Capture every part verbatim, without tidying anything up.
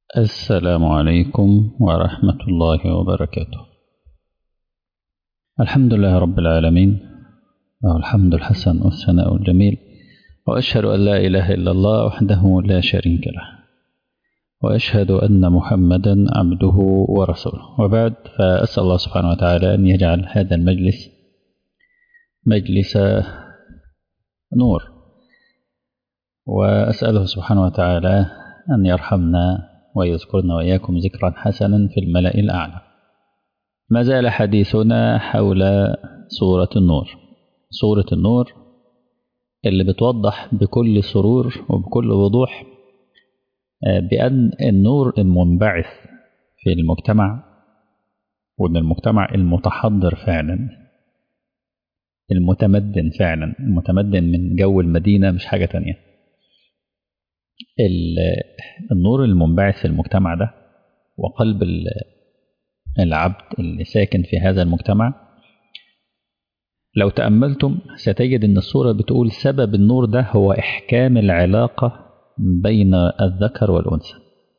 السلام عليكم ورحمة الله وبركاته. الحمد لله رب العالمين، له الحمد الحسن والثناء الجميل، وأشهد أن لا إله إلا الله وحده لا شريك له، وأشهد أن محمدا عبده ورسوله، وبعد، فأسأل الله سبحانه وتعالى أن يجعل هذا المجلس مجلس نور، وأسأله سبحانه وتعالى أن يرحمنا ويذكرنا وإياكم ذكرا حسنا في الملأ الأعلى. ما زال حديثنا حول سورة النور، سورة النور اللي بتوضح بكل سرور وبكل وضوح بأن النور المنبعث في المجتمع، وأن المجتمع المتحضر فعلا، المتمدن فعلا، المتمدن من جو المدينة مش حاجة تانية. النور المنبعث في المجتمع ده وقلب العبد اللي ساكن في هذا المجتمع، لو تأملتم ستجد أن السورة بتقول سبب النور ده هو إحكام العلاقة بين الذكر والأنثى.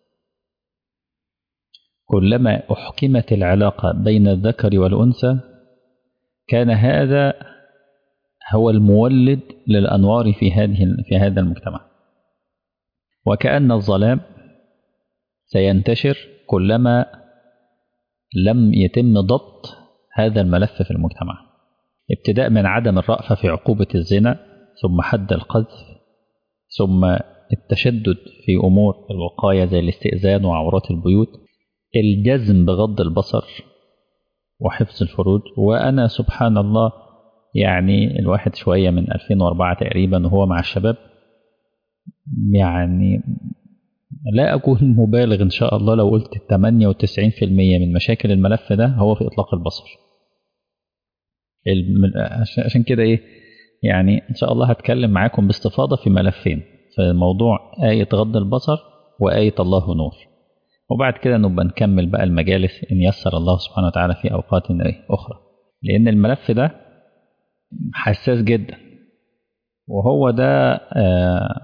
كلما أحكمت العلاقة بين الذكر والأنثى كان هذا هو المولد للأنوار في هذه في هذا المجتمع، وكأن الظلام سينتشر كلما لم يتم ضبط هذا الملف في المجتمع، ابتداء من عدم الرأفة في عقوبة الزنا، ثم حد القذف، ثم التشدد في أمور الوقاية زي الاستئذان وعورات البيوت، الجزم بغض البصر وحفظ الفروج. وأنا سبحان الله يعني الواحد شوية من ألفين وأربعة تقريبا وهو مع الشباب، يعني لا أكون مبالغ إن شاء الله لو قلت ثمانية وتسعين بالمئة من مشاكل الملف ده هو في إطلاق البصر. عشان كده إيه يعني إن شاء الله هتكلم معاكم باستفاضة في ملفين، في موضوع آية غض البصر وآية الله نور، وبعد كده نبقى نكمل بقى المجالس إن يسر الله سبحانه وتعالى في أوقات أخرى، لأن الملف ده حساس جدا، وهو ده آه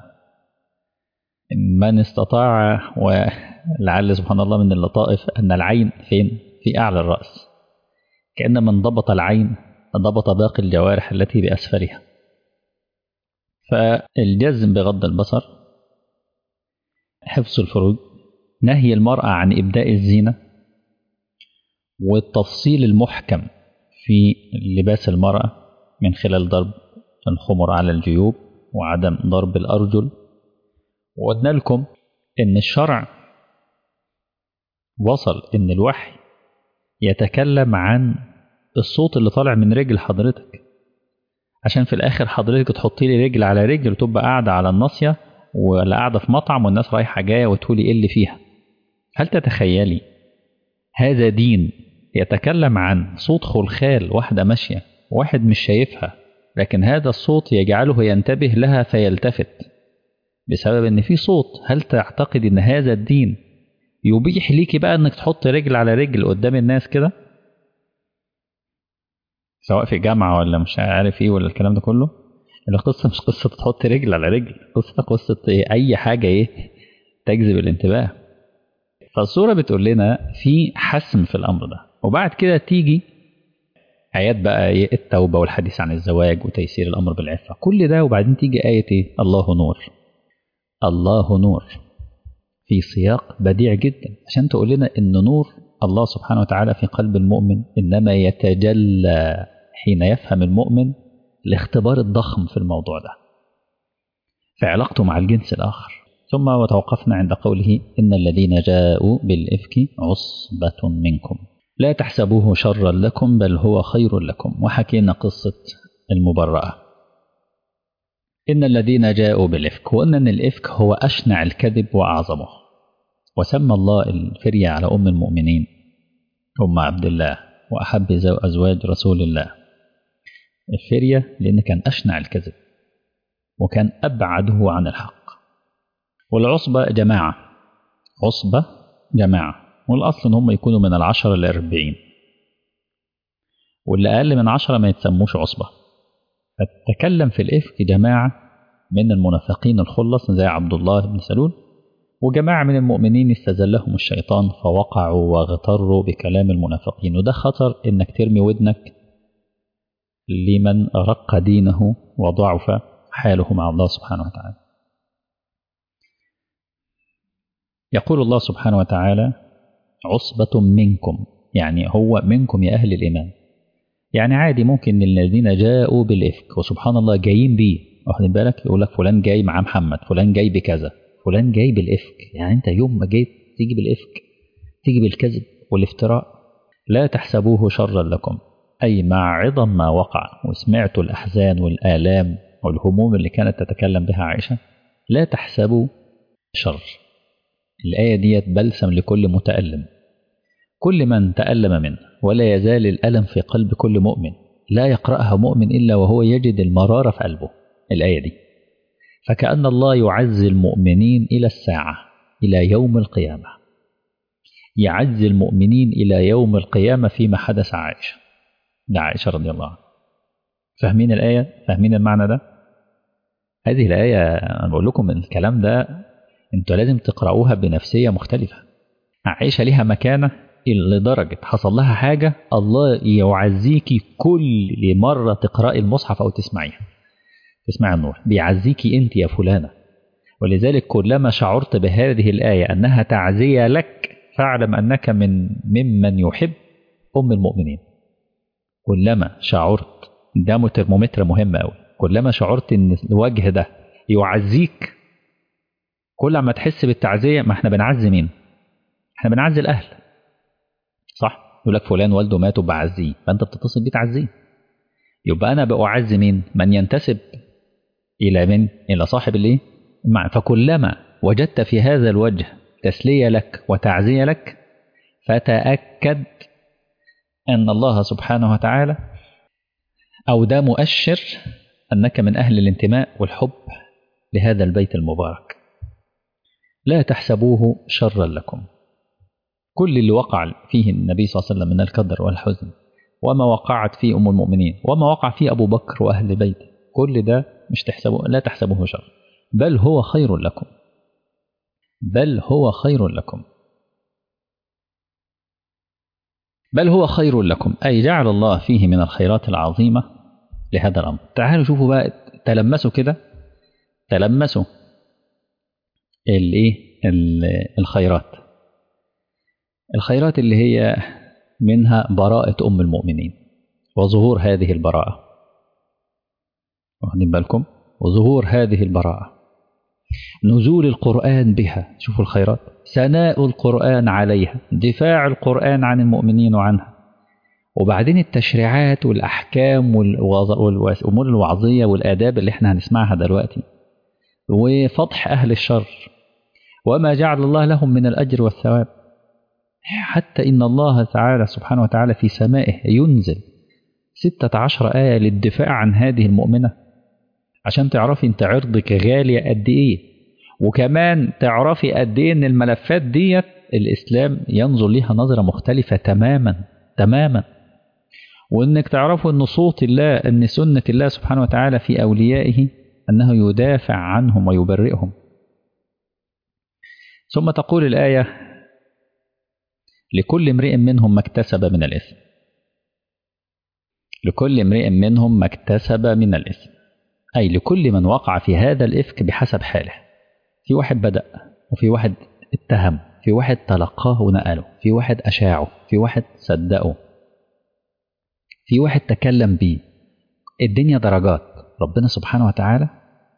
من استطاع، ولعل سبحان الله من اللطائف أن العين فين؟ في أعلى الرأس، كأن من ضبط العين ضبط باقي الجوارح التي بأسفلها. فالجزم بغض البصر، حفظ الفروج، نهي المرأة عن إبداء الزينة، والتفصيل المحكم في لباس المرأة من خلال ضرب الخمر على الجيوب وعدم ضرب الأرجل. وقلنا لكم إن الشرع وصل إن الوحي يتكلم عن الصوت اللي طالع من رجل حضرتك، عشان في الآخر حضرتك تحطي لي رجل على رجل وتبقى قاعدة على الناصية ولا قاعدة في مطعم والناس رايحة جاية وتقولي إيه اللي فيها. هل تتخيلي هذا دين يتكلم عن صوت خلخال واحدة ماشية واحد مش شايفها، لكن هذا الصوت يجعله ينتبه لها فيلتفت بسبب ان في صوت؟ هل تعتقد ان هذا الدين يبيح ليكي بقى انك تحط رجل على رجل قدام الناس كده، سواء في جامعة ولا مش عارف ايه ولا الكلام ده كله؟ القصة مش قصة تحط رجل على رجل، قصة قصة إيه؟ اي حاجة ايه تجذب الانتباه. فالصورة بتقول لنا في حسم في الامر ده، وبعد كده تيجي آيات بقى إيه؟ التوبة والحديث عن الزواج وتيسير الامر بالعفة، كل ده، وبعدين تيجي آية ايه؟ الله نور. الله نور في سياق بديع جدا عشان تقول لنا ان نور الله سبحانه وتعالى في قلب المؤمن انما يتجلى حين يفهم المؤمن الاختبار الضخم في الموضوع ده في علاقته مع الجنس الآخر. ثم وتوقفنا عند قوله إن الذين جاءوا بالإفك عصبة منكم لا تحسبوه شرا لكم بل هو خير لكم، وحكينا قصة المبرأة. إن الذين جاءوا بالإفك، وإن أن الإفك هو أشنع الكذب وأعظمه، وسمى الله الفرية على أم المؤمنين أم عبد الله وأحب أزواج رسول الله الفرية، لأن كان أشنع الكذب وكان أبعده عن الحق. والعصبة جماعة، عصبة جماعة، والأصل هم يكونوا من العشرة للأربعين، واللي أقل من عشرة ما يتسموش عصبة. فتكلم في الإفك جماعة من المنافقين الخلص زي عبد الله بن سلول، وجماعة من المؤمنين استزلهم الشيطان فوقعوا واغتروا بكلام المنافقين. وده خطر إنك ترمي ودنك لمن رق دينه وضعف حاله مع الله سبحانه وتعالى. يقول الله سبحانه وتعالى عصبة منكم، يعني هو منكم يا أهل الإيمان. يعني عادي ممكن الذين جاءوا بالإفك وسبحان الله جايين بيه، واخد بالك، يقول لك فلان جاي مع محمد، فلان جاي بكذا، فلان جاي بالإفك. يعني أنت يوم ما جيت تيجي بالإفك تيجي بالكذب والافتراء. لا تحسبوه شرا لكم، أي مع عظم ما وقع وسمعتوا الأحزان والآلام والهموم اللي كانت تتكلم بها عائشة، لا تحسبوا شر. الآية ديت بلسم لكل متألم، كل من تألم منه، ولا يزال الألم في قلب كل مؤمن، لا يقرأها مؤمن إلا وهو يجد المرارة في قلبه. الآية دي فكأن الله يعزي المؤمنين إلى الساعة، إلى يوم القيامة، يعزي المؤمنين إلى يوم القيامة فيما حدث عائشة لعائشة رضي الله عنها. فاهمين الآية؟ فاهمين المعنى ده؟ هذه الآية أنا بقول لكم الكلام ده أنتوا لازم تقرأوها بنفسية مختلفة. عائشة لها مكانة لدرجة حصل لها حاجة الله يعزيكي كل مرة تقرأي المصحف أو تسمعيها، تسمعي النور بيعزيكي أنت يا فلانة. ولذلك كلما شعرت بهذه الآية أنها تعزية لك فاعلم أنك من ممن يحب أم المؤمنين. كلما شعرت، ده ترمومتر مهم أوي، كلما شعرت أن الوجه ده يعزيك، كل ما تحس بالتعزية. ما احنا بنعزي مين؟ احنا بنعزي الأهل، صح؟ يقول لك فلان والده مات وبعزيه، فأنت بتتصل بيه تعزيه. يبقى أنا بأعزي مين؟ من ينتسب إلى من؟ إلى صاحب الإيه؟ فكلما وجدت في هذا الوجه تسلية لك وتعزية لك فتأكد أن الله سبحانه وتعالى أو ده مؤشر أنك من أهل الانتماء والحب لهذا البيت المبارك. لا تحسبوه شرا لكم. كل اللي وقع فيه النبي صلى الله عليه وسلم من القدر والحزن، وما وقعت فيه أم المؤمنين، وما وقع فيه أبو بكر وأهل بيته، كل ده مش تحسبوه، لا تحسبوه شر، بل هو خير لكم، بل هو خير لكم، بل هو خير لكم، أي جعل الله فيه من الخيرات العظيمة لهذا الأمر. تعالوا شوفوا بقى، تلمسوا كده، تلمسوا الايه الخيرات، الخيرات اللي هي منها براءة أم المؤمنين وظهور هذه البراءة، واخدين بالكم؟ وظهور هذه البراءة، نزول القرآن بها، شوفوا الخيرات، ثناء القرآن عليها، دفاع القرآن عن المؤمنين وعنها، وبعدين التشريعات والأحكام والأمور الوعظية والآداب اللي احنا هنسمعها دلوقتي، وفضح أهل الشر وما جعل الله لهم من الأجر والثواب. حتى إن الله تعالى سبحانه وتعالى في سمائه ينزل ستة عشر آية للدفاع عن هذه المؤمنة، عشان تعرفي انت عرضك غالية قد ايه، وكمان تعرفي قد ايه ان الملفات ديت الإسلام ينظر لها نظرة مختلفة تماما تماما، وانك تعرفوا ان صوت الله، ان سنة الله سبحانه وتعالى في أوليائه أنه يدافع عنهم ويبرئهم. ثم تقول الآية لكل امرئ منهم ما اكتسب من الإثم، لكل امرئ منهم ما اكتسب من الإثم، أي لكل من وقع في هذا الإفك بحسب حاله. في واحد بدأ، وفي واحد اتهم، في واحد تلقاه ونقله، في واحد أشاعه، في واحد صدقه، في واحد تكلم بيه. الدنيا درجات. ربنا سبحانه وتعالى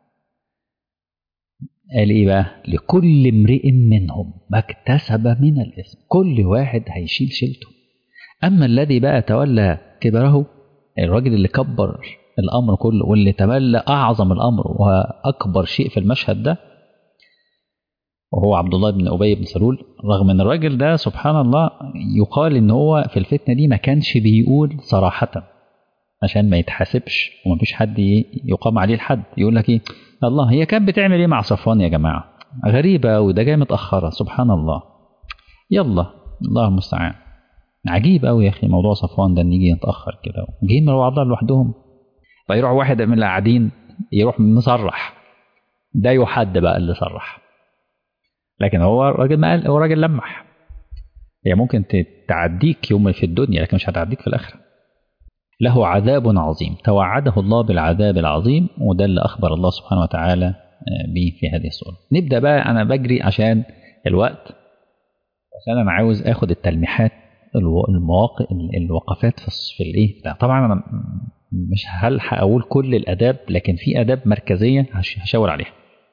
قال إيه بقى؟ لكل امرئ منهم ما اكتسب من الإثم، كل واحد هيشيل شيلته. أما الذي بقى تولى كبره، الراجل اللي كبر الأمر كله واللي تولى أعظم الأمر وأكبر شيء في المشهد ده، وهو عبد الله بن أبي بن سلول، رغم أن الراجل ده سبحان الله يقال إن هو في الفتنة دي ما كانش بيقول صراحة عشان ما يتحاسبش وما فيش حد يقام عليه الحد، يقول لك إيه الله هي كانت بتعمل إيه مع صفوان يا جماعة، غريبة وده جاي متأخرة، سبحان الله، يلا الله المستعان. عجيب قوي يا أخي موضوع صفوان ده، نيجي نتأخر كده جايين من بعضها لوحدهم، فيروح واحد من اللي قاعدين يروح مصرح، ده يحد بقى اللي صرح، لكن هو الراجل ما قال، هو راجل لمح. هي ممكن تعديك يوم في الدنيا لكن مش هتعديك في الآخرة. له عذاب عظيم، توعده الله بالعذاب العظيم، وده اللي أخبر الله سبحانه وتعالى به في هذه السورة. نبدأ بقى، أنا بجري عشان الوقت، عشان أنا عاوز أخد التلميحات، المواقع، الوقفات في الإيه. طبعا أنا مش هلحق أقول كل الآداب، لكن في آداب مركزية هشاور عليها،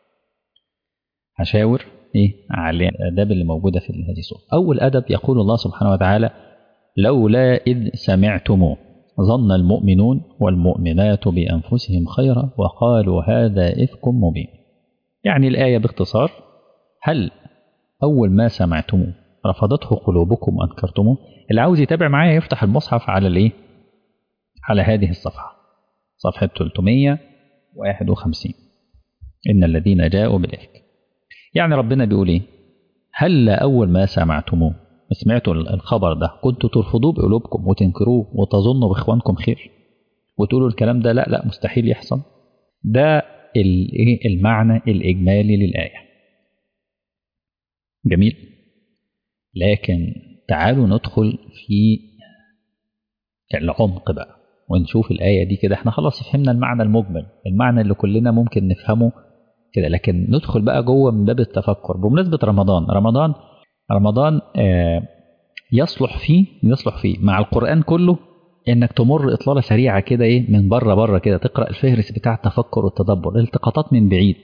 هشاور إيه على الآداب اللي موجودة في هذه السورة. أول أدب يقول الله سبحانه وتعالى: لولا إذ سمعتموه ظن المؤمنون والمؤمنات بأنفسهم خيرا وقالوا هذا إفك مبين. يعني الآية باختصار: هل أول ما سمعتموه رفضته قلوبكم وأنكرتموه؟ اللي عاوز يتابع معايا يفتح المصحف على الإيه؟ على هذه الصفحة، صفحة ثلاثمائة وواحد وخمسين، إن الذين جاءوا بالإفك. يعني ربنا بيقول إيه؟ هل أول ما سمعتموه، سمعتوا الخبر ده، كنتوا ترفضوه بقلوبكم وتنكروه وتظنوا بإخوانكم خير وتقولوا الكلام ده لا لا مستحيل يحصل؟ ده المعنى الإجمالي للآية. جميل. لكن تعالوا ندخل في العمق بقى ونشوف الآية دي كده. احنا خلاص فهمنا المعنى المجمل، المعنى اللي كلنا ممكن نفهمه كده، لكن ندخل بقى جوه من باب التفكر. بمناسبة رمضان، رمضان رمضان آه يصلح فيه يصلح فيه مع القرآن كله انك تمر اطلالة سريعة كده، ايه، من بره بره كده، تقرأ الفهرس بتاع التفكر والتدبر، التقاطات من بعيد.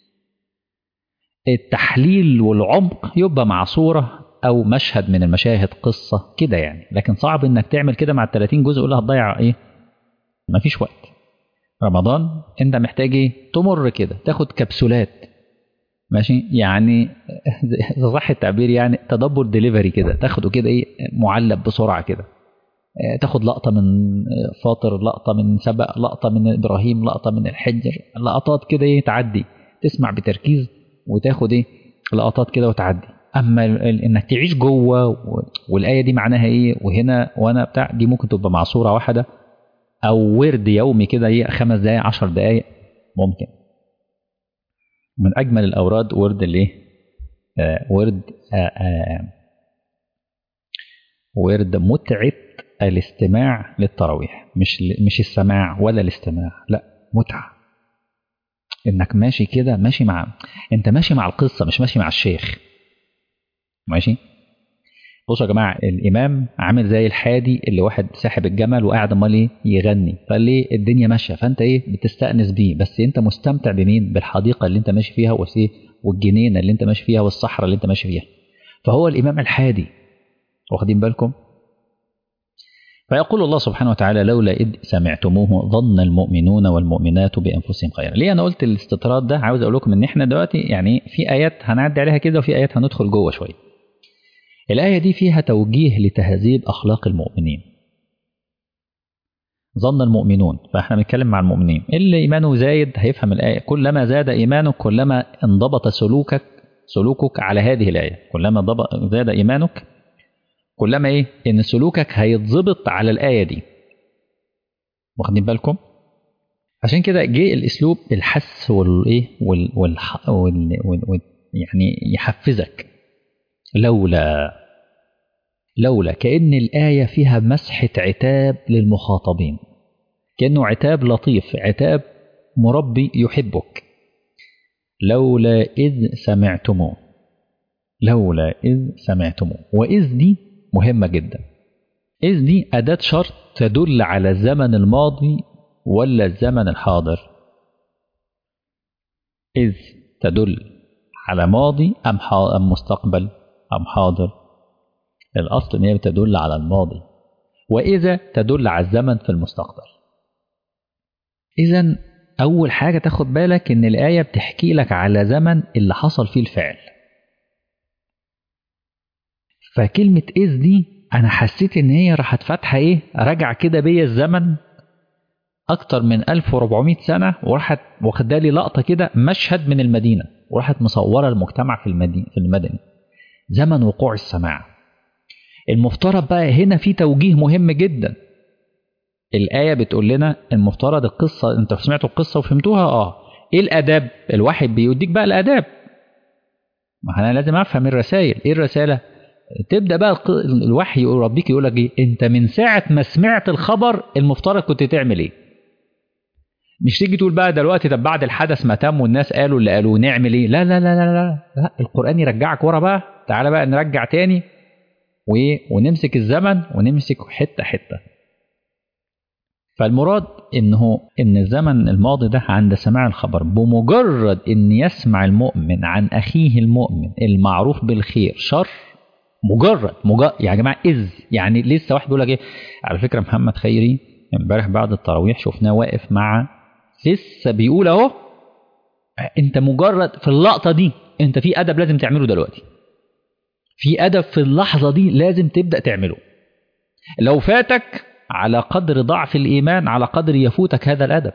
التحليل والعمق يبقى مع صورة او مشهد من المشاهد، قصة كده يعني. لكن صعب انك تعمل كده مع الثلاثين جزء، ولا هتضيع ايه، مفيش وقت. رمضان انت محتاج ايه، تمر كده، تاخد كبسولات، ماشي يعني صح التعبير، يعني تدبر ديليفري كده، تاخده كده ايه، معلب بسرعة كده، تاخد لقطة من فاطر، لقطة من سبأ، لقطة من إبراهيم، لقطة من الحجر، لقطات كده ايه تعدي، تسمع بتركيز وتاخد ايه لقطات كده وتعدي. أما إنك تعيش جوه والآية دي معناها ايه وهنا وانا بتاع، دي ممكن تبقى مع صورة واحدة أو ورد يومي كده ايه، خمس دقايق عشر دقايق ممكن. من أجمل الأوراد ورد الايه، آه ورد آه آه ورد متعة الاستماع للتراويح، مش مش السماع ولا الاستماع، لا، متعة. انك ماشي كده، ماشي مع انت ماشي مع القصة، مش ماشي مع الشيخ. ماشي. بصوا يا جماعة، الإمام عامل زي الحادي اللي واحد ساحب الجمل وقاعد امال ايه يغني، فليه الدنيا ماشية، فانت ايه بتستأنس بيه، بس انت مستمتع بمين؟ بالحديقة اللي انت ماشي فيها والجنينة اللي انت ماشي فيها والصحراء اللي انت ماشي فيها. فهو الإمام الحادي، واخدين بالكم؟ فيقول الله سبحانه وتعالى: لولا إذ سمعتموه ظن المؤمنون والمؤمنات بأنفسهم خيرا. ليه أنا قلت الاستطراد ده؟ عاوز أقول لكم إن إحنا دلوقتي يعني في آيات هنعدي عليها كده، وفي آيات هندخل جوه شوية. الآية دي فيها توجيه لتهذيب أخلاق المؤمنين. ظن المؤمنون، فإحنا بنتكلم مع المؤمنين. اللي إيمانه زايد هيفهم الآية، كلما زاد إيمانك كلما انضبط سلوكك سلوكك على هذه الآية. كلما زاد إيمانك كلما ايه ان سلوكك هيتظبط على الآية دي، واخدين بالكم؟ عشان كده جه الاسلوب بالحث والايه وال وال وال وال يعني يحفزك. لولا لولا كأن الآية فيها مسحة عتاب للمخاطبين، كأنه عتاب لطيف، عتاب مربي يحبك. لولا إذ سمعتموه، لولا إذ سمعتموه. وإذ دي مهمة جدا. إذ دي أداة شرط تدل على الزمن الماضي ولا الزمن الحاضر؟ إذ تدل على ماضي أم, أم مستقبل أم حاضر؟ الأصل إن هي تدل على الماضي، وإذا تدل على الزمن في المستقبل. إذن أول حاجة تاخد بالك إن الآية بتحكي لك على زمن اللي حصل فيه الفعل. فكلمة إذ دي أنا حسيت إن هي راحت فاتحة إيه، رجع كده بيا الزمن أكتر من ألف وأربعمائة سنة، وراحت واخدة لي لقطة كده، مشهد من المدينة، وراحت مصورة المجتمع في المدينة في المدني، زمن وقوع السماع. المفترض بقى هنا في توجيه مهم جدا. الآية بتقول لنا المفترض القصة، أنتوا سمعتوا القصة وفهمتوها، آه إيه الآداب؟ الواحد بيوديك بقى الآداب، ما انا لازم افهم الرسائل. ايه الرساله؟ تبدا بقى الوحي يربيك يقول لك ايه، انت من ساعه ما سمعت الخبر المفترض كنت تعمل ايه. مش تيجي تقول بقى دلوقتي طب بعد الحدث ما تم والناس قالوا اللي قالوا نعمل ايه. لا لا لا لا لا, لا. القران يرجعك ورا بقى. تعالى بقى نرجع تاني وايه، ونمسك الزمن ونمسك حته حته. فالمراد انه ان الزمن الماضي ده عند سماع الخبر، بمجرد ان يسمع المؤمن عن اخيه المؤمن المعروف بالخير شر، مجرد مجرد يا جماعه اذ يعني لسه واحد بيقول لك ايه. على فكره محمد خيري امبارح بعد التراويح شفناه واقف مع، لسه بيقول اهو، انت مجرد في اللقطه دي انت في ادب لازم تعمله دلوقتي، في ادب في اللحظه دي لازم تبدا تعمله. لو فاتك على قدر ضعف الايمان على قدر يفوتك هذا الادب.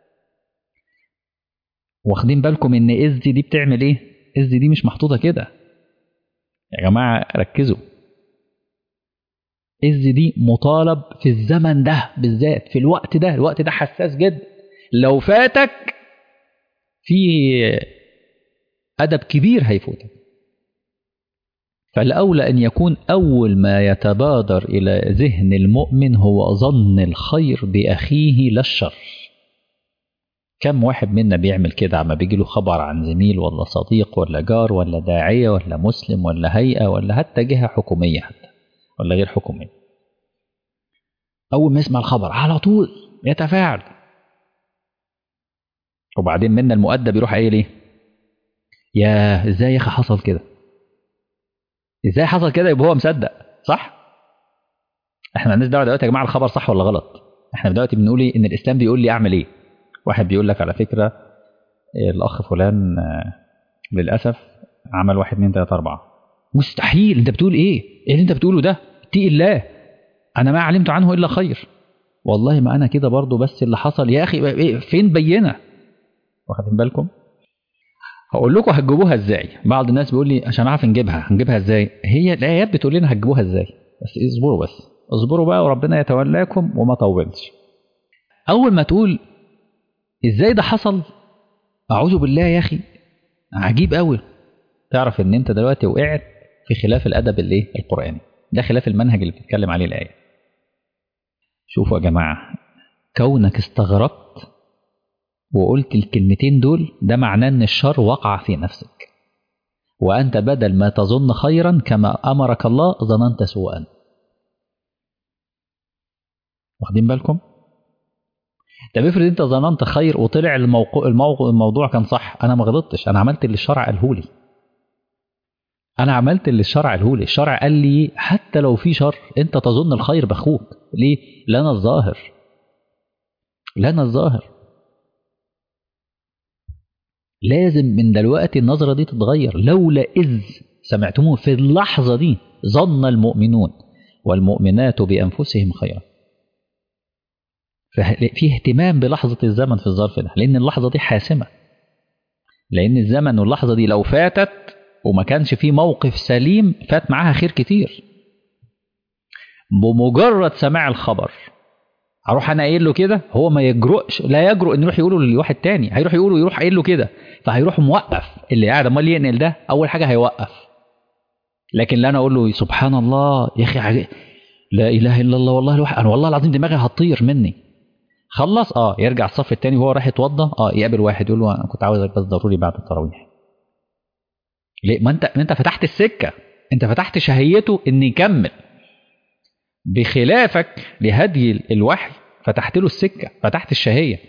واخدين بالكم ان اذ دي بتعمل ايه؟ اذ دي مش محطوطه كده يا جماعه، ركزوا. إذ دي مطالب في الزمن ده بالذات، في الوقت ده، الوقت ده حساس جدا. لو فاتك في أدب كبير هيفوتك. فالأولى أن يكون أول ما يتبادر إلى ذهن المؤمن هو ظن الخير بأخيه لا الشر. كم واحد منا بيعمل كده عما بيجي له خبر عن زميل ولا صديق ولا جار ولا داعية ولا مسلم ولا هيئة ولا حتى جهة حكومية حتى ولا غير حكومية، أول ما يسمع الخبر على طول يتفاعل. وبعدين منا المؤدب يروح قايل ايه؟ يا ازاي يا اخي حصل كده؟ ازاي حصل كده؟ يبقى هو مصدق صح؟ احنا مالناش دعوه دلوقتي يا جماعه الخبر صح ولا غلط. احنا دلوقتي بنقول ايه؟ ان الاسلام بيقول لي اعمل ايه. واحد بيقول لك على فكره الاخ فلان للاسف عمل واحد اتنين تلاته اربعه. مستحيل، انت بتقول ايه؟ ايه اللي انت بتقوله ده؟ اتقي الله، انا ما علمت عنه الا خير. والله ما انا كده برضو، بس اللي حصل يا اخي فين بينه؟ واخدين بالكم؟ هقول لكم هتجيبوها ازاي. بعض الناس بيقول لي عشان اعرف نجيبها هنجيبها ازاي؟ هي الايات بتقول لنا هتجيبوها ازاي، بس اصبروا بس اصبروا بقى وربنا يتولاكم وما طولش. اول ما تقول ازاي ده حصل، اعوذ بالله يا اخي عجيب قوي، تعرف ان انت دلوقتي وقعت في خلاف الادب الايه القراني، ده خلاف المنهج اللي بتتكلم عليه الايه. شوفوا يا جماعه، كونك استغربت وقلت الكلمتين دول ده معناه ان الشر وقع في نفسك، وأنت بدل ما تظن خيرا كما أمرك الله ظننت سوءا. واخدين بالكم؟ طب افرض انت ظننت خير وطلع الموقع الموضوع, الموضوع كان صح، انا ما غلطتش، انا عملت اللي الشرع قاله لي. انا عملت اللي الشرع قاله لي، الشرع قال لي حتى لو في شر انت تظن الخير باخوك. ليه؟ لنا الظاهر، لنا الظاهر. لازم من دلوقتي النظرة دي تتغير. لولا إذ سمعتموه، في اللحظة دي ظن المؤمنون والمؤمنات بأنفسهم خيرا. في اهتمام بلحظة الزمن في الظرف ده، لأن اللحظة دي حاسمة. لأن الزمن واللحظة دي لو فاتت وما كانش فيه موقف سليم فات معاها خير كتير. بمجرد سماع الخبر هروح انا قايل له كده، هو ما يجرؤش، لا يجرؤ انه يروح يقوله لواحد تاني، هيروح يقوله يروح قايل له كده، فهيروح موقف اللي قاعد امال ينقل ده، اول حاجه هيوقف. لكن لا انا اقول له سبحان الله يا اخي عجي. لا اله الا الله والله الواحد انا والله العظيم دماغي هتطير مني. خلص اه يرجع الصف التاني وهو رايح يتوضى، اه يقابل واحد يقول له انا كنت عاوزك بس ضروري بعد التراويح. ليه؟ ما انت ما انت فتحت السكه، انت فتحت شهيته ان يكمل. بخلافك لهدي الوحي فتحت له السكه، فتحت الشهيه.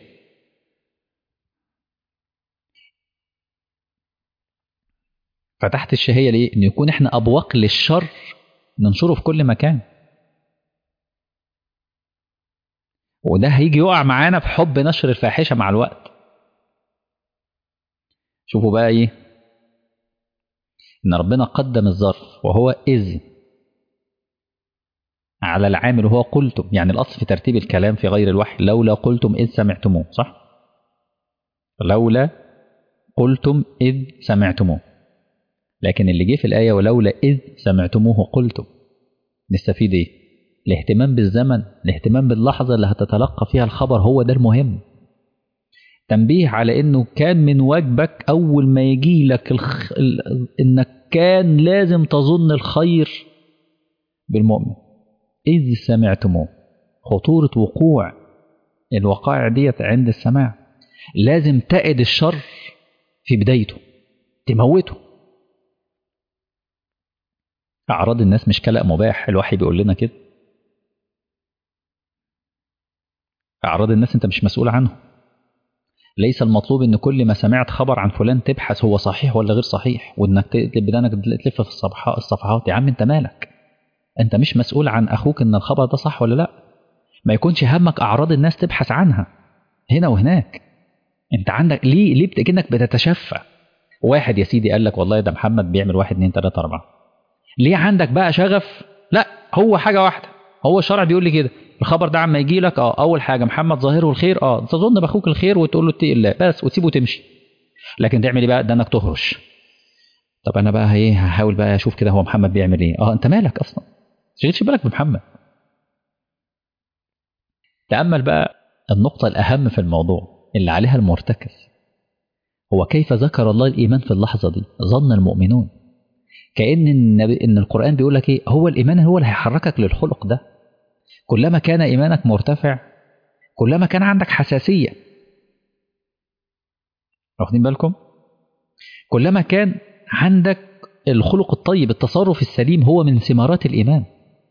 فتحت الشهيه ليه؟ ان يكون احنا ابواق للشر ننشره في كل مكان. وده هيجي يقع معانا في حب نشر الفاحشه مع الوقت. شوفوا بقى ايه، ان ربنا قدم الظرف وهو اذ على العامل وهو قلتم، يعني الاصل في ترتيب الكلام في غير الوحي لولا قلتم اذ سمعتموه، صح؟ لولا قلتم اذ سمعتموه. لكن اللي جه في الايه ولولا اذ سمعتموه قلتم، نستفيد ايه؟ الاهتمام بالزمن، الاهتمام باللحظه اللي هتتلقى فيها الخبر، هو ده المهم. تنبيه على انه كان من واجبك اول ما يجي لك الخ... ال... انك كان لازم تظن الخير بالمؤمن اذ سمعتموه. خطورة وقوع الوقائع ديت عند السماع، لازم تأد الشر في بدايته، تموته. اعراض الناس مش كلأ مباح، الوحي بيقول لنا كده. اعراض الناس انت مش مسؤول عنه. ليس المطلوب ان كل ما سمعت خبر عن فلان تبحث هو صحيح ولا غير صحيح، وانك تقلب بدانك تلف في الصفحات الصفحات يا عم انت مالك؟ انت مش مسؤول عن اخوك ان الخبر ده صح ولا لا. ما يكونش همك اعراض الناس تبحث عنها هنا وهناك. انت عندك ليه ليه كأنك بتتشفى. واحد يا سيدي قال لك والله ده محمد بيعمل واحد اتنين تلاته اربعه، ليه عندك بقى شغف؟ لا، هو حاجه واحده، هو الشرع بيقول لي كده، الخبر ده عما يجي لك اه اول حاجه محمد ظاهره الخير، اه تظن باخوك الخير وتقول له اتقي الله بس وتسيبه تمشي. لكن تعمل ايه بقى؟ ده انك تهرش. طب انا بقى ايه هحاول بقى اشوف كده هو محمد بيعمل ايه. اه انت مالك اصلا؟ ما تشغلش بالك بمحمد. تامل بقى النقطه الاهم في الموضوع اللي عليها المرتكز، هو كيف ذكر الله الايمان في اللحظه دي؟ ظن المؤمنون. كأن النبي ان القرآن بيقول لك ايه؟ هو الايمان هو اللي هيحركك للخلق ده. كلما كان ايمانك مرتفع كلما كان عندك حساسية. واخدين بالكم؟ كلما كان عندك الخلق الطيب، التصرف السليم هو من ثمارات الإيمان.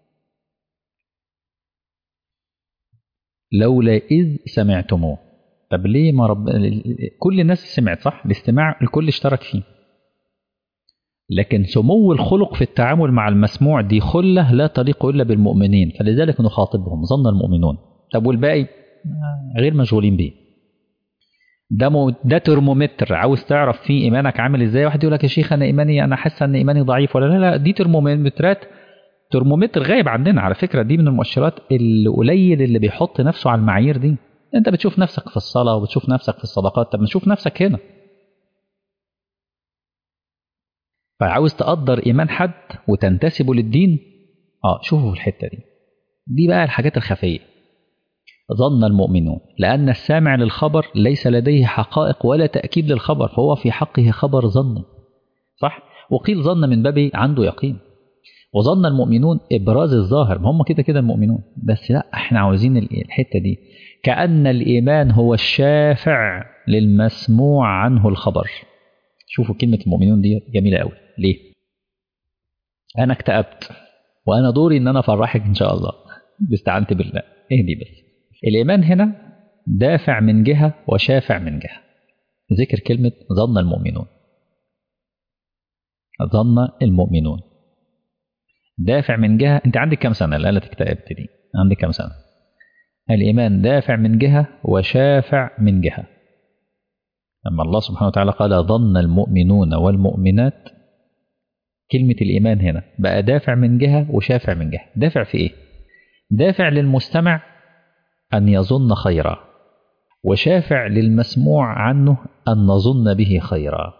لولا إذ سمعتموه. طب ليه ما رب كل الناس سمعت صح؟ الاستماع الكل اشترك فيه، لكن سمو الخلق في التعامل مع المسموع دي خلة لا تليق إلا بالمؤمنين، فلذلك نخاطبهم ظن المؤمنون. طب والباقي غير مشغولين بيه. ده مو ده ترمومتر عاوز تعرف فيه ايمانك عامل ازاي. واحد يقول لك يا شيخ انا ايماني انا حاسه ان ايماني ضعيف ولا لا لا دي ترمومترات. ترمومتر غايب عندنا على فكره، دي من المؤشرات القليل اللي بيحط نفسه على المعايير دي. انت بتشوف نفسك في الصلاه وبتشوف نفسك في الصدقات، طب ما تشوف نفسك هنا. فعاوز تقدر ايمان حد وتنتسبه للدين، اه شوفوا الحته دي. دي بقى الحاجات الخفيه. ظن المؤمنون لأن السامع للخبر ليس لديه حقائق ولا تأكيد للخبر، فهو في حقه خبر ظني صح. وقيل ظن من باب عنده يقين. وظن المؤمنون إبراز الظاهر، ما هم كده كده المؤمنون، بس لا احنا عاوزين الحتة دي. كأن الإيمان هو الشافع للمسموع عنه الخبر. شوفوا كلمة المؤمنون دي جميلة قوي. ليه؟ أنا اكتئبت وأنا دوري إن أنا أفرحك إن شاء الله، استعنت بالله. إيه دي بس؟ الإيمان هنا دافع من جهة وشافع من جهة. ذكر كلمة ظن المؤمنون. ظن المؤمنون دافع من جهة. أنت عندك كم سنة الآلة اكتئبت دي؟ عندك كم سنة؟ الإيمان دافع من جهة وشافع من جهة. لما الله سبحانه وتعالى قال ظن المؤمنون والمؤمنات، كلمة الإيمان هنا بقى دافع من جهة وشافع من جهة. دافع في إيه؟ دافع للمستمع أن يظن خيرا، وشافع للمسموع عنه أن نظن به خيرا.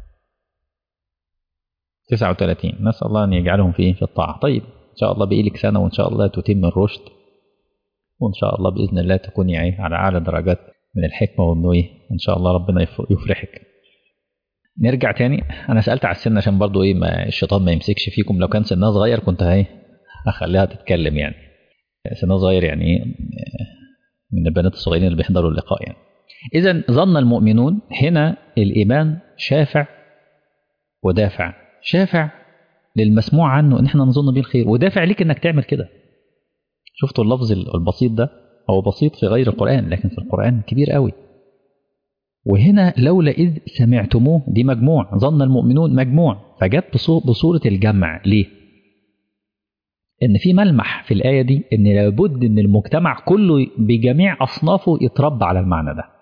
تسعة وثلاثين. نسأل الله أن يجعلهم في في الطاعة. طيب إن شاء الله بقي لك سنة وإن شاء الله تتم الرشد، وإن شاء الله بإذن الله تكوني على أعلى درجات من الحكمة والنوية، إن شاء الله ربنا يفرحك. نرجع تاني. أنا سألت على السن عشان برضو إيه ما الشيطان ما يمسكش فيكم. لو كان سنها صغير كنت هي أخليها تتكلم يعني. سنها صغير يعني إيه من البنات الصغيرين اللي بيحضروا اللقاء يعني. إذا ظن المؤمنون هنا الإيمان شافع ودافع. شافع للمسموع عنه ان احنا نظن به الخير، ودافع ليك انك تعمل كده. شفتوا اللفظ البسيط ده؟ هو بسيط في غير القرآن لكن في القرآن كبير قوي. وهنا لولا إذ سمعتموه دي مجموع، ظن المؤمنون مجموع، فجت بصورة الجمع. ليه؟ ان في ملمح في الآية دي ان لابد ان المجتمع كله بجميع أصنافه يتربى على المعنى ده.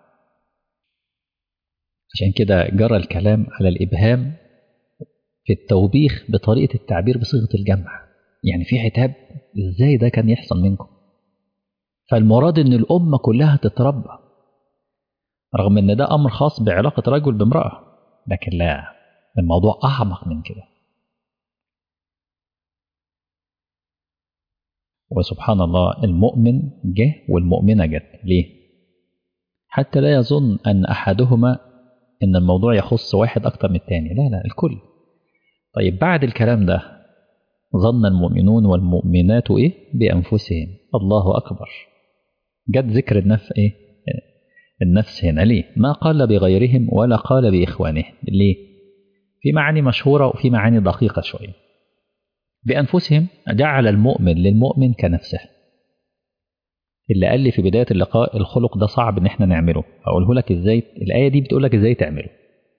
عشان كده جرى الكلام على الإبهام في التوبيخ بطريقة التعبير بصيغة الجمع. يعني في عتاب ازاي ده كان يحصل منكم؟ فالمراد ان الأمة كلها تتربى، رغم ان ده أمر خاص بعلاقة رجل بامرأة، لكن لا، الموضوع أعمق من كده. وسبحان الله المؤمن جه والمؤمنة جت. ليه؟ حتى لا يظن أن أحدهما إن الموضوع يخص واحد أكتر من الثاني، لا لا الكل. طيب بعد الكلام ده ظن المؤمنون والمؤمنات إيه بأنفسهم. الله أكبر. جت ذكر النفس إيه؟ النفس هنا ليه؟ ما قال بغيرهم ولا قال بإخوانهم. ليه؟ في معاني مشهورة وفي معاني دقيقة شوية. بأنفسهم جعل المؤمن للمؤمن كنفسه. اللي قال لي في بداية اللقاء الخلق ده صعب إن احنا نعمله، أقوله لك إزاي. الآية دي بتقول لك إزاي تعمله.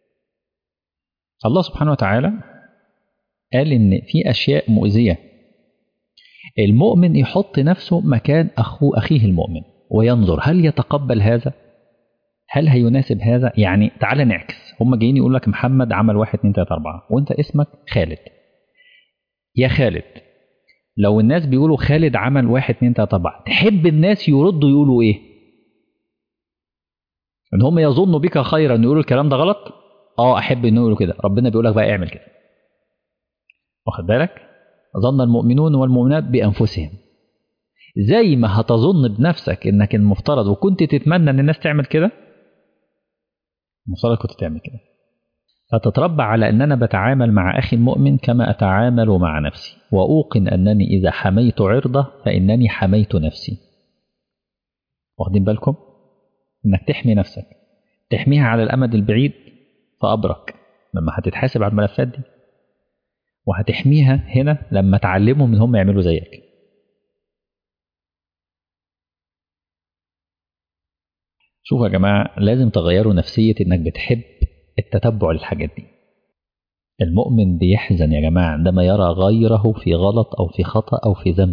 الله سبحانه وتعالى قال إن في أشياء مؤذية المؤمن يحط نفسه مكان أخوه أخيه المؤمن وينظر هل يتقبل هذا، هل هيناسب هذا. يعني تعال نعكس، هم جايين يقول لك محمد عمل واحد اتنين تلاتة أربعة وأنت اسمك خالد. يا خالد، لو الناس بيقولوا خالد عمل واحد اتنين تلاتة أربعة تحب الناس يردوا يقولوا إيه؟ إن هم يظنوا بك خيرا يقولوا الكلام ده غلط؟ أه أحب إنه يقولوا كده. ربنا بيقول لك بقى اعمل كده. واخد بالك؟ ظن المؤمنون والمؤمنات بأنفسهم. زي ما هتظن بنفسك إنك المفترض وكنت تتمنى إن الناس تعمل كده، المفترض كنت تعمل كده. فتتربى على أن أنا بتعامل مع أخي المؤمن كما أتعامل مع نفسي، وأوقن أنني إذا حميت عرضه فإنني حميت نفسي. واخدين بالكم؟ إنك تحمي نفسك، تحميها على الأمد البعيد فأبرك لما هتتحاسب على الملفات دي، وهتحميها هنا لما تعلمهم إن هم يعملوا زيك. شوفوا يا جماعة، لازم تغيروا نفسية إنك بتحب التتبع للحاجات دي. المؤمن بيحزن يا جماعة عندما يرى غيره في غلط أو في خطأ أو في ذنب.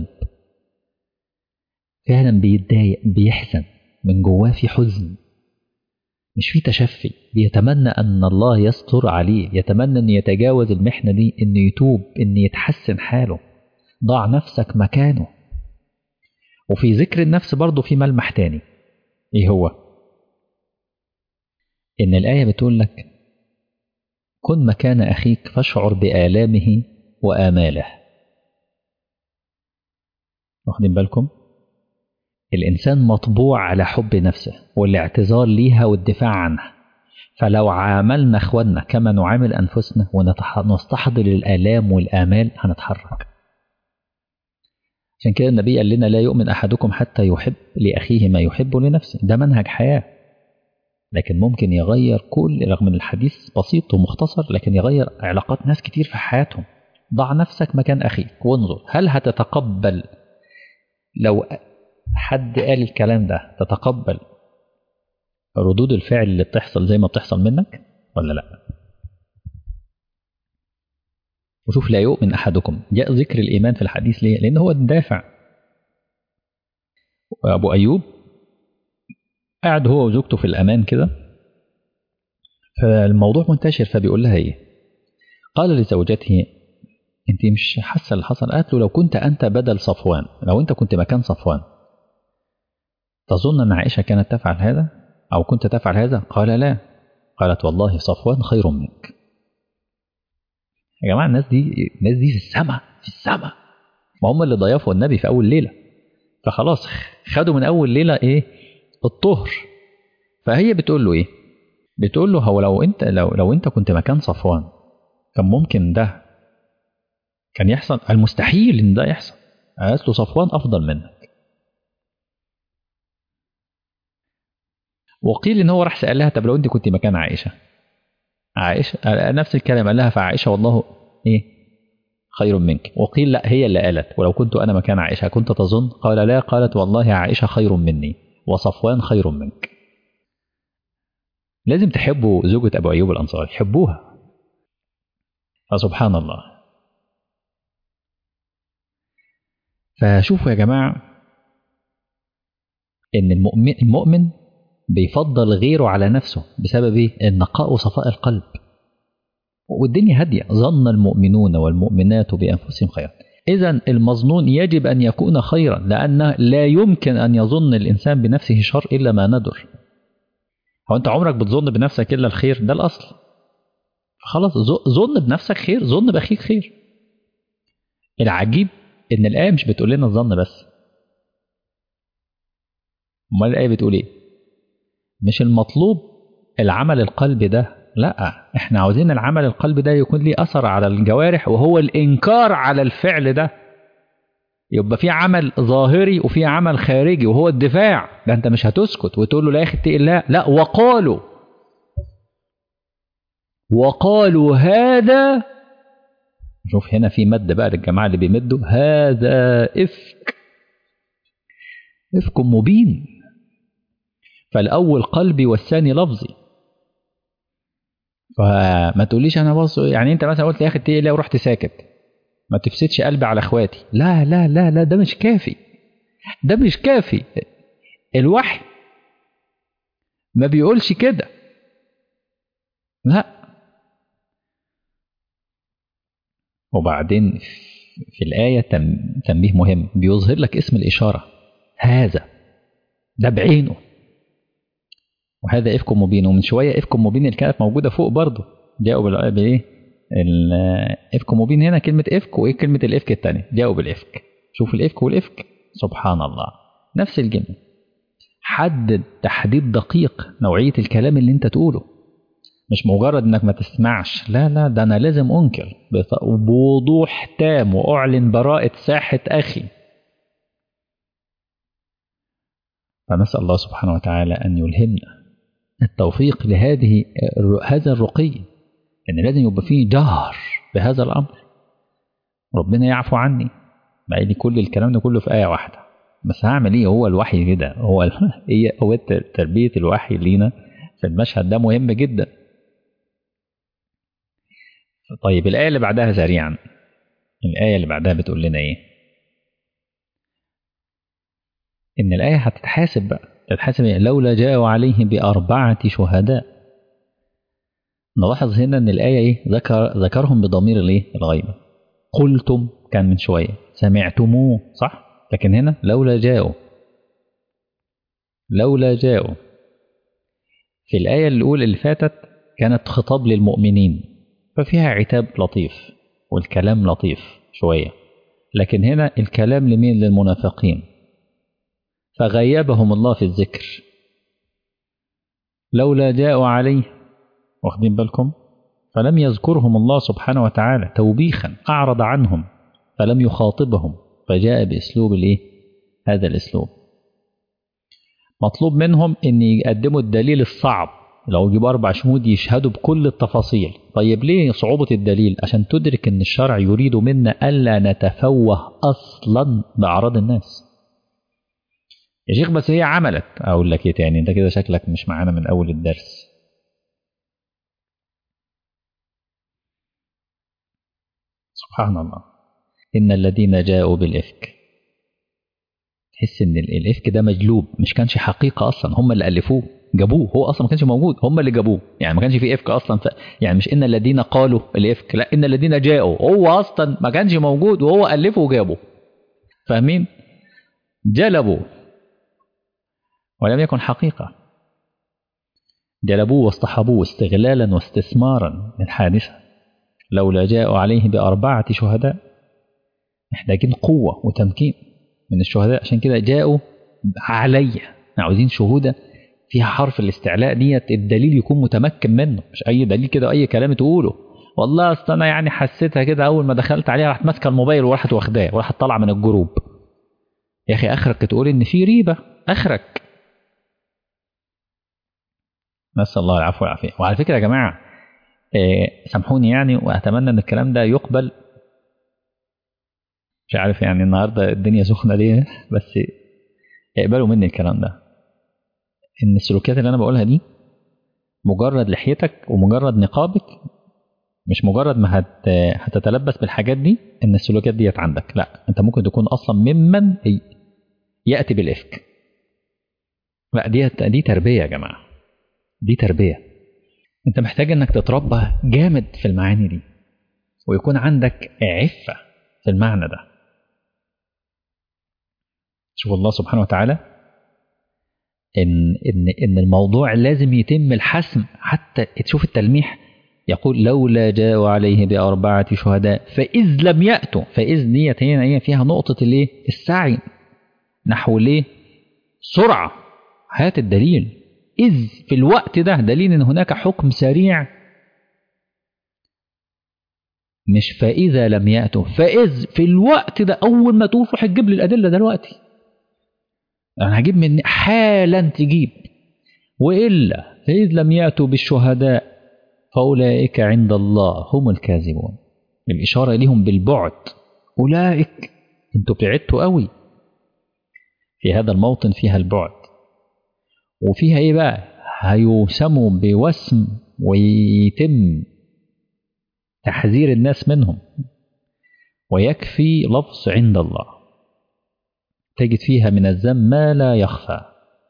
فعلا بيتضايق، بيحزن من جواه، في حزن مش في تشفي. بيتمنى أن الله يستر عليه، يتمنى أن يتجاوز المحنة دي، أن يتوب، أن يتحسن حاله. ضع نفسك مكانه. وفي ذكر النفس برضو في ملمح تاني. إيه هو؟ إن الآية بتقول لك كن مكان أخيك فاشعر بآلامه وآماله. واخدين بالكم؟ الإنسان مطبوع على حب نفسه والاعتذار ليها والدفاع عنها. فلو عاملنا أخواننا كما نعامل أنفسنا ونستحضر الآلام والآمال هنتحرك. عشان كده النبي قال لنا لا يؤمن أحدكم حتى يحب لأخيه ما يحب لنفسه. ده منهج حياة، لكن ممكن يغير كل، رغم ان الحديث بسيط ومختصر لكن يغير علاقات ناس كتير في حياتهم. ضع نفسك مكان أخيك وانظر هل هتتقبل. لو حد قال الكلام ده تتقبل ردود الفعل اللي بتحصل زي ما بتحصل منك ولا لا؟ وشوف لا يؤمن أحدكم، جاء ذكر الإيمان في الحديث ليه؟ لأن هو الدافع. أبو أيوب قاعد هو وزوجته في الأمان كده، فالموضوع منتشر، فبيقول لها إيه؟ قال لزوجته أنت مش حاسة اللي حصل؟ قالت له لو كنت أنت بدل صفوان، لو أنت كنت مكان صفوان تظن أن عائشة كانت تفعل هذا أو كنت تفعل هذا؟ قال لا. قالت والله صفوان خير منك. يا جماعة الناس دي الناس دي في السماء، في السماء، ما هم اللي ضيافوا النبي في أول ليلة، فخلاص خدوا من أول ليلة إيه؟ الطهر. فهي بتقول له إيه؟ بتقول له هو لو أنت لو لو أنت كنت مكان صفوان كان ممكن ده كان يحصل؟ المستحيل إن ده يحصل. قالت له صفوان أفضل منك. وقيل إن هو راح سأل لها طب لو أنت كنت مكان عائشة، عائشة نفس الكلام قال لها فعائشة والله إيه خير منك. وقيل لا هي اللي قالت ولو كنت أنا مكان عائشة كنت تظن؟ قال لا، قالت والله عائشة خير مني وصفوان خير منك. لازم تحبوا زوجة أبو أيوب الأنصاري، حبوها. فسبحان الله. فشوفوا يا جماعة إن المؤمن, المؤمن بيفضل غيره على نفسه بسبب إيه؟ النقاء وصفاء القلب والدنيا هادية. ظن المؤمنون والمؤمنات بأنفسهم خيرا. إذن المظنون يجب أن يكون خيرا، لأن لا يمكن أن يظن الإنسان بنفسه شر إلا ما ندر. هو أنت عمرك بتظن بنفسك إلا الخير؟ ده الأصل. خلاص ظن بنفسك خير، ظن بأخيك خير. العجيب إن الآية مش بتقول لنا الظن بس. أمال الآية بتقول إيه؟ مش المطلوب العمل القلبي ده، لا، احنا عاوزين العمل القلبي ده يكون ليه أثر على الجوارح، وهو الإنكار على الفعل ده. يبقى في عمل ظاهري وفي عمل خارجي، وهو الدفاع. ده انت مش هتسكت وتقول له لا يا اخي اتقي الله، لا، وقالوا وقالوا هذا. شوف هنا في مد بقى للجماعة اللي بيمدوا، هذا إفك، إفك مبين. فالأول قلبي والثاني لفظي. فما تقوليش أنا بص، يعني أنت مثلا قلت يا أخي اتقي الله ورحت ساكت، ما تفسدش قلبي على إخواتي. لا لا لا لا، ده مش كافي، ده مش كافي. الوحي ما بيقولش كده، لا. وبعدين في الآية تنبيه مهم، بيظهر لك اسم الإشارة، هذا، ده بعينه. وهذا إفك مبين. ومن شوية إفك مبين اللي كانت موجودة فوق برضه جاءوا بالإيه؟ الإفك مبين هنا كلمة إفك، وإيه كلمة الإفك الثانية؟ جاءوا بالإفك. شوف الإفك والإفك، سبحان الله، نفس الجملة. حدد تحديد دقيق نوعية الكلام اللي أنت تقوله، مش مجرد إنك ما تسمعش، لا لا، ده أنا لازم أنكر بوضوح تام وأعلن براءة ساحة أخي. فنسأل الله سبحانه وتعالى أن يلهمنا التوفيق لهذه هذا الرقي، إن لازم يبقى فيه جهر بهذا الأمر. ربنا يعفو عني، بقى لي كل الكلام ده كله في آية واحدة، بس هعمل إيه؟ هو الوحي كده، هو هي هو تربية الوحي لينا في المشهد ده مهم جدا. طيب الآية اللي بعدها سريعا، الآية اللي بعدها بتقول لنا إيه؟ إن الآية هتتحاسب بقى، تتحاسب إيه؟ لولا جاءوا عليه بأربعة شهداء. نلاحظ هنا إن الآية إيه؟ ذكر ذكرهم بضمير الإيه؟ الغيبة. قلتم كان من شوية، سمعتموه، صح؟ لكن هنا لولا جاءوا، لولا جاءوا. في الآية الأولى اللي فاتت كانت خطاب للمؤمنين، ففيها عتاب لطيف والكلام لطيف شوية، لكن هنا الكلام لمين؟ للمنافقين، فغيبهم الله في الذكر. لولا جاءوا عليه، واخدين بالكم؟ فلم يذكرهم الله سبحانه وتعالى توبيخا، أعرض عنهم فلم يخاطبهم، فجاء بأسلوب الإيه؟ هذا الأسلوب. مطلوب منهم أن يقدموا الدليل الصعب، لو يجيبوا أربع شهود يشهدوا بكل التفاصيل. طيب ليه صعوبة الدليل؟ عشان تدرك أن الشرع يريد منا ألا نتفوه أصلا بأعراض الناس. يا شيخ بس هي عملت، أقول لك إيه تاني؟ أنت كده شكلك مش معانا من أول الدرس. سبحان الله. إن الذين جاءوا بالإفك، تحس إن الإفك ده مجلوب، مش كانش حقيقة أصلا، هم اللي ألفوه جابوه، هو أصلا ما كانش موجود، هم اللي جابوه، يعني ما كانش فيه إفك أصلا. ف... يعني مش إن الذين قالوا الإفك، لا، إن الذين جاءوا، هو أصلا ما كانش موجود وهو ألفه وجابه. فاهمين؟ جلبوا ولم يكن حقيقة، جلبوه واصطحبوه استغلالا واستثمارا للحادثة. لولا جاءوا عليه بأربعة شهداء، محتاجين قوة وتمكين من الشهداء، عشان كده جاءوا علي، عاوزين شهودة فيها حرف الاستعلاء ديت، الدليل يكون متمكن منه، مش أي دليل كده أي كلام تقوله. والله أصل أنا يعني حسيتها كده أول ما دخلت عليها، راحت ماسكة الموبايل وراحت واخداه وراحت طالعة من الجروب. يا أخي آخرك تقول إن في ريبة، آخرك. نسأل الله العفو والعافية. وعلى فكرة يا جماعة، إيه سامحوني يعني، وأتمنى إن الكلام ده يقبل. مش عارف يعني النهاردة الدنيا سخنة ليه، بس اقبلوا مني الكلام ده، إن السلوكيات اللي أنا بقولها دي مجرد لحيتك ومجرد نقابك، مش مجرد ما هت... هتتلبس بالحاجات دي إن السلوكيات ديت عندك، لا، أنت ممكن تكون أصلا ممن يأتي بالإفك. لا، دي دي تربية يا جماعة، دي تربية. أنت محتاج إنك تتربى جامد في المعاني دي، ويكون عندك عفة في المعنى ده. شوف الله سبحانه وتعالى إن إن إن الموضوع لازم يتم الحسم، حتى تشوف التلميح، يقول لولا جاءوا عليه بأربعة شهداء فإذ لم يأتوا، فإذ ديت هنا هي فيها نقطة الايه؟ السعي نحو الايه؟ سرعة، هات الدليل، إذ في الوقت ده دليل إن هناك حكم سريع، مش فإذا لم يأتوا، فإذ في الوقت ده أول ما تقول روح تجيب لي الأدلة دلوقتي، أنا هجيب من حالا تجيب، وإلا فإذ لم يأتوا بالشهداء فأولئك عند الله هم الكاذبون. الإشارة إليهم بالبعد، أولئك أنتوا بعدتوا قوي. في هذا الموطن فيها البعد، وفيها إيه بقى؟ هيوسموا بوسم ويتم تحذير الناس منهم، ويكفي لفظ عند الله تجد فيها من الذم ما لا يخفى.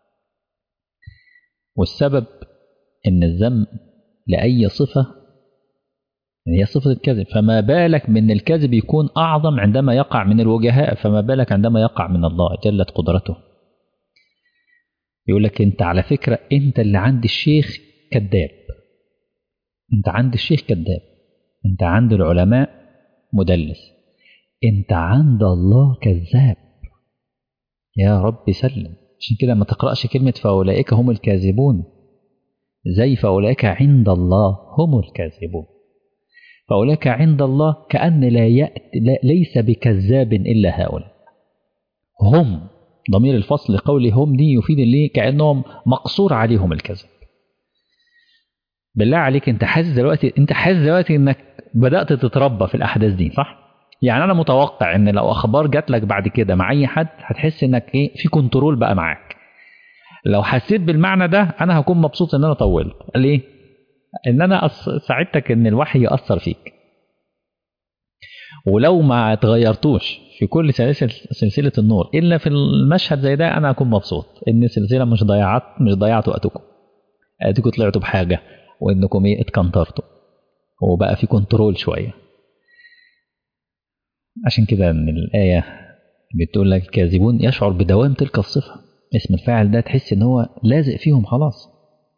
والسبب إن الذم لأي صفة هي صفة الكذب، فما بالك من الكذب يكون أعظم عندما يقع من الوجهاء، فما بالك عندما يقع من الله جلت قدرته. يقول لك أنت على فكرة أنت اللي عند الشيخ كذاب، أنت عند الشيخ كذاب، أنت عند العلماء مدلس، أنت عند الله كذاب. يا رب سلم. عشان كده ما تقرأش كلمة فأولئك هم الكاذبون زي فأولئك عند الله هم الكاذبون. فأولئك عند الله كأن لا يأتي لا ليس بكذاب إلا هؤلاء. هم ضمير الفصل قولي هم دي يفيد اللي كأنهم مقصور عليهم الكذب. بالله عليك انت حاسس دلوقتي انت حاسس دلوقتي انك بدأت تتربى في الأحداث دي صح؟ يعني أنا متوقع ان لو أخبار جات لك بعد كده مع أي حد هتحس انك ايه في كنترول بقى معاك. لو حسيت بالمعنى ده أنا هكون مبسوط ان أنا طولت. ليه؟ ان أنا ساعدتك ان الوحي يأثر فيك. ولو ما تغيرتوش في كل سلسلة سلسلة النور إلا في المشهد زي ده أنا أكون مبسوط إن السلسلة مش ضيعت مش ضيعت وقتكم، أديكم طلعتوا بحاجة وإنكم إيه اتكنترتوا وبقى في كنترول شوية. عشان كده إن الآية بتقول لك الكاذبون يشعر بدوام تلك الصفة، اسم الفاعل ده تحس إن هو لازق فيهم خلاص.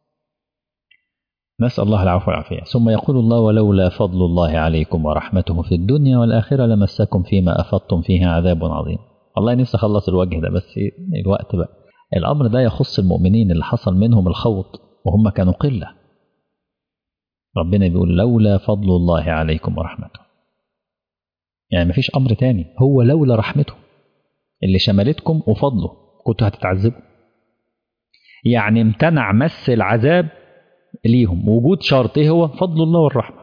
نسأل الله العفو والعافية. ثم يقول الله ولولا فضل الله عليكم ورحمته في الدنيا والآخرة لمسكم فيما أفضتم فيه عذاب عظيم. والله نفسي أخلص الوجه ده بس الوقت بقى. الأمر ده يخص المؤمنين اللي حصل منهم الخوض وهم كانوا قلة. ربنا بيقول لولا فضل الله عليكم ورحمته، يعني مفيش أمر تاني، هو لولا رحمته اللي شملتكم وفضله كنتوا هتتعذبوا. يعني امتنع مس العذاب ليهم وجود شرط ايه هو فضل الله والرحمة.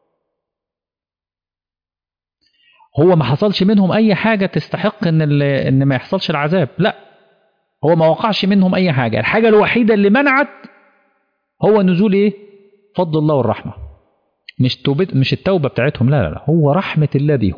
هو ما حصلش منهم اي حاجة تستحق ان ان ما يحصلش العذاب، لا هو ما وقعش منهم اي حاجة. الحاجة الوحيدة اللي منعت هو نزول ايه فضل الله والرحمة، مش توبة مش التوبة بتاعتهم، لا لا لا هو رحمة الله بيهم.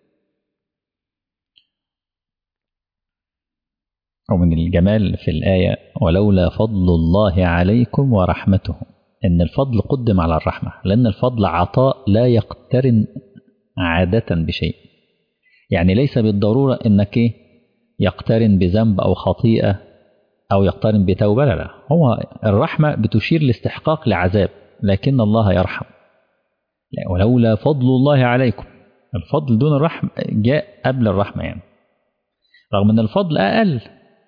ومن الجمال في الآية ولولا فضل الله عليكم ورحمته إن الفضل قدم على الرحمة، لأن الفضل عطاء لا يقترن عادة بشيء. يعني ليس بالضرورة إنك يقترن بذنب أو خطيئة أو يقترن بتوبة، لا لا هو الرحمة بتشير لاستحقاق لعذاب لكن الله يرحم. ولولا فضل الله عليكم، الفضل دون الرحمة جاء قبل الرحمة يعني، رغم أن الفضل أقل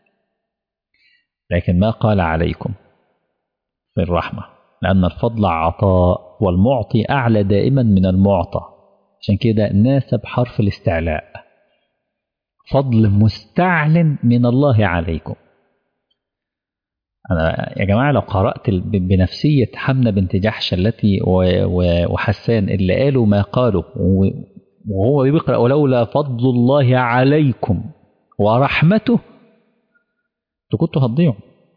لكن ما قال عليكم في الرحمة، لأن الفضل عطاء والمعطي أعلى دائما من المعطى. عشان كده ناسب حرف الاستعلاء، فضل مستعلن من الله عليكم. أنا يا جماعة لو قرأت بنفسية حمنة بنت جحش التي وحسان اللي قالوا ما قالوا وهو بيقرأ ولولا فضل الله عليكم ورحمته كنتوا هتضيعوا.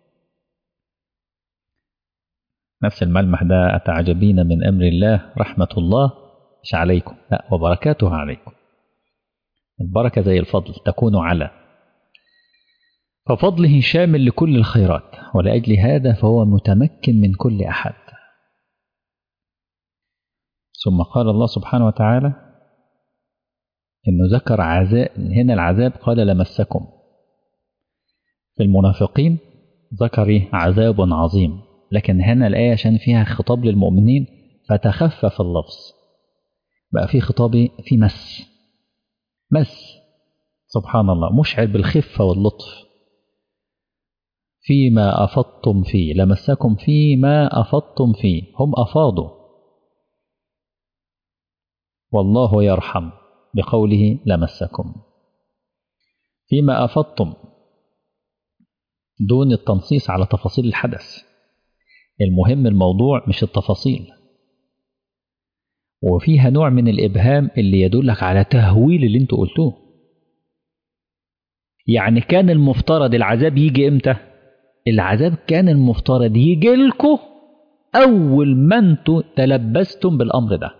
نفس الملمح ده أتعجبين من أمر الله رحمة الله مش عليكم، لا وبركاته عليكم. البركة زي الفضل تكون على، ففضله شامل لكل الخيرات، ولأجل هذا فهو متمكن من كل أحد. ثم قال الله سبحانه وتعالى إنه ذكر عذاب، هنا العذاب قال لمسكم. في المنافقين ذكر عذاب عظيم، لكن هنا الآية عشان فيها خطاب للمؤمنين فتخفف اللفظ، بقى في خطاب في مس مس سبحان الله مشعر بالخفة واللطف. فيما أفضتم فيه، لمسكم فيما أفضتم فيه، هم أفاضوا، والله يرحم بقوله لمسكم فيما أفضتم، دون التنصيص على تفاصيل الحدث. المهم الموضوع مش التفاصيل، وفيها نوع من الإبهام اللي يدلك على تهويل اللي انتوا قلتوه. يعني كان المفترض العذاب يجي امتى؟ العذاب كان المفترض يجي لكم أول ما انتوا تلبستم بالأمر ده،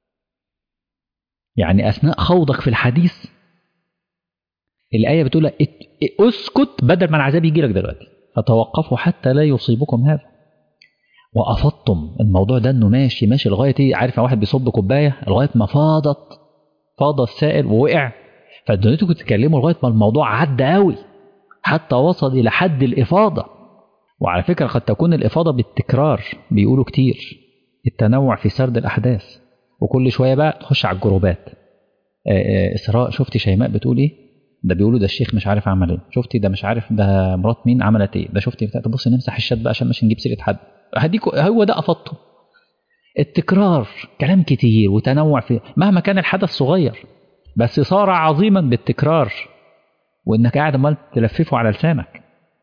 يعني أثناء خوضك في الحديث الآية بتقول اسكت بدل ما العذاب يجي لك دلوقتي، فتوقفوا حتى لا يصيبكم هذا. وأفضتم الموضوع ده انه ماشي ماشي لغاية ايه، عارف واحد بيصب كوباية لغاية ما فاضت فاض السائل ووقع، فانتوا تتكلموا لغاية ما الموضوع عدى قوي حتى وصل إلى حد الإفاضة. وعلى فكرة قد تكون الإفاضة بالتكرار، بيقولوا كتير التنوع في سرد الأحداث، وكل شوية بقى تخش على الجروبات، إسراء شفتي شيماء بتقول إيه، ده بيقولوا ده الشيخ مش عارف عمل إيه، شفتي ده مش عارف ده مرات مين عملت إيه، ده شفتي بتاع، تبص نمسح الشات بقى عشان مش نجيب سيرة حد. هديكوا هو ده أفضته، التكرار، كلام كتير وتنوع في مهما كان الحدث صغير بس صار عظيما بالتكرار، وإنك قاعد عمال تلففه على لسانك.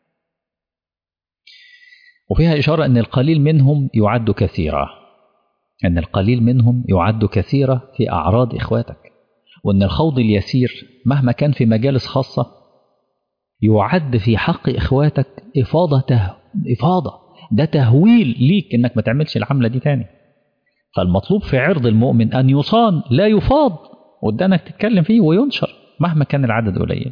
وفيها إشارة أن القليل منهم يعد كثيرا، أن القليل منهم يعد كثيرا في أعراض إخواتك، وأن الخوض اليسير مهما كان في مجالس خاصة يعد في حق إخواتك إفاضة ته... إفاضة ده تهويل ليك إنك ما تعملش العملة دي تاني. فالمطلوب في عرض المؤمن أن يصان لا يفاض، وده تتكلم فيه وينشر مهما كان العدد قليل.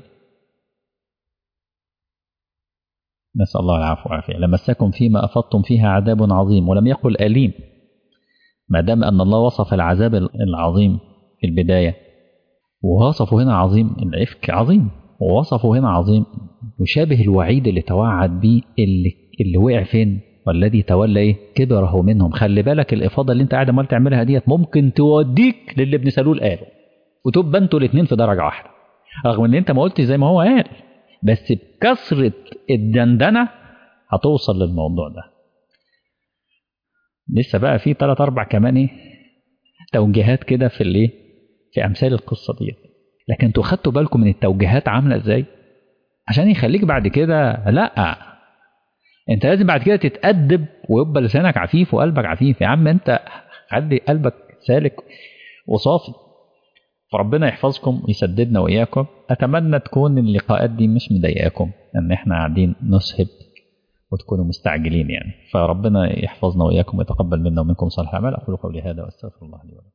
نسأل الله العفو والعافية. لمسكم فيما أفضتم فيها عذاب عظيم، ولم يقل أليم، ما دام أن الله وصف العذاب العظيم في البداية، ووصفه هنا عظيم، العفك عظيم، ووصفه هنا عظيم يشابه الوعيد اللي توعد به اللي, اللي وقع فين، والذي تولى ايه كبره منهم. خلي بالك الإفاضة اللي انت قاعد عمال تعملها ديت ممكن توديك للي ابن سلول قاله، وتبقى انتوا الاثنين في درجة واحدة، رغم ان انت ما قلتش زي ما هو قال، بس بكثرة الدندنة هتوصل للموضوع ده. لسه بقى في ثلاث اربع كمان ايه توجيهات كده في الايه في امثال القصة دي، لكن انتوا خدتوا بالكم من التوجيهات عاملة ازاي عشان يخليك بعد كده، لا انت لازم بعد كده تتأدب ويبقى لسانك عفيف وقلبك عفيف. يا عم انت خلي قلبك سالك وصافي. فربنا يحفظكم ويسددنا وإياكم. أتمنى تكون اللقاءات دي مش مضايقاكم ان احنا قاعدين نسهب وتكونوا مستعجلين يعني. فربنا يحفظنا وإياكم ويتقبل منا ومنكم صالح الأعمال. أقول قولي هذا وأستغفر الله لي ولكم.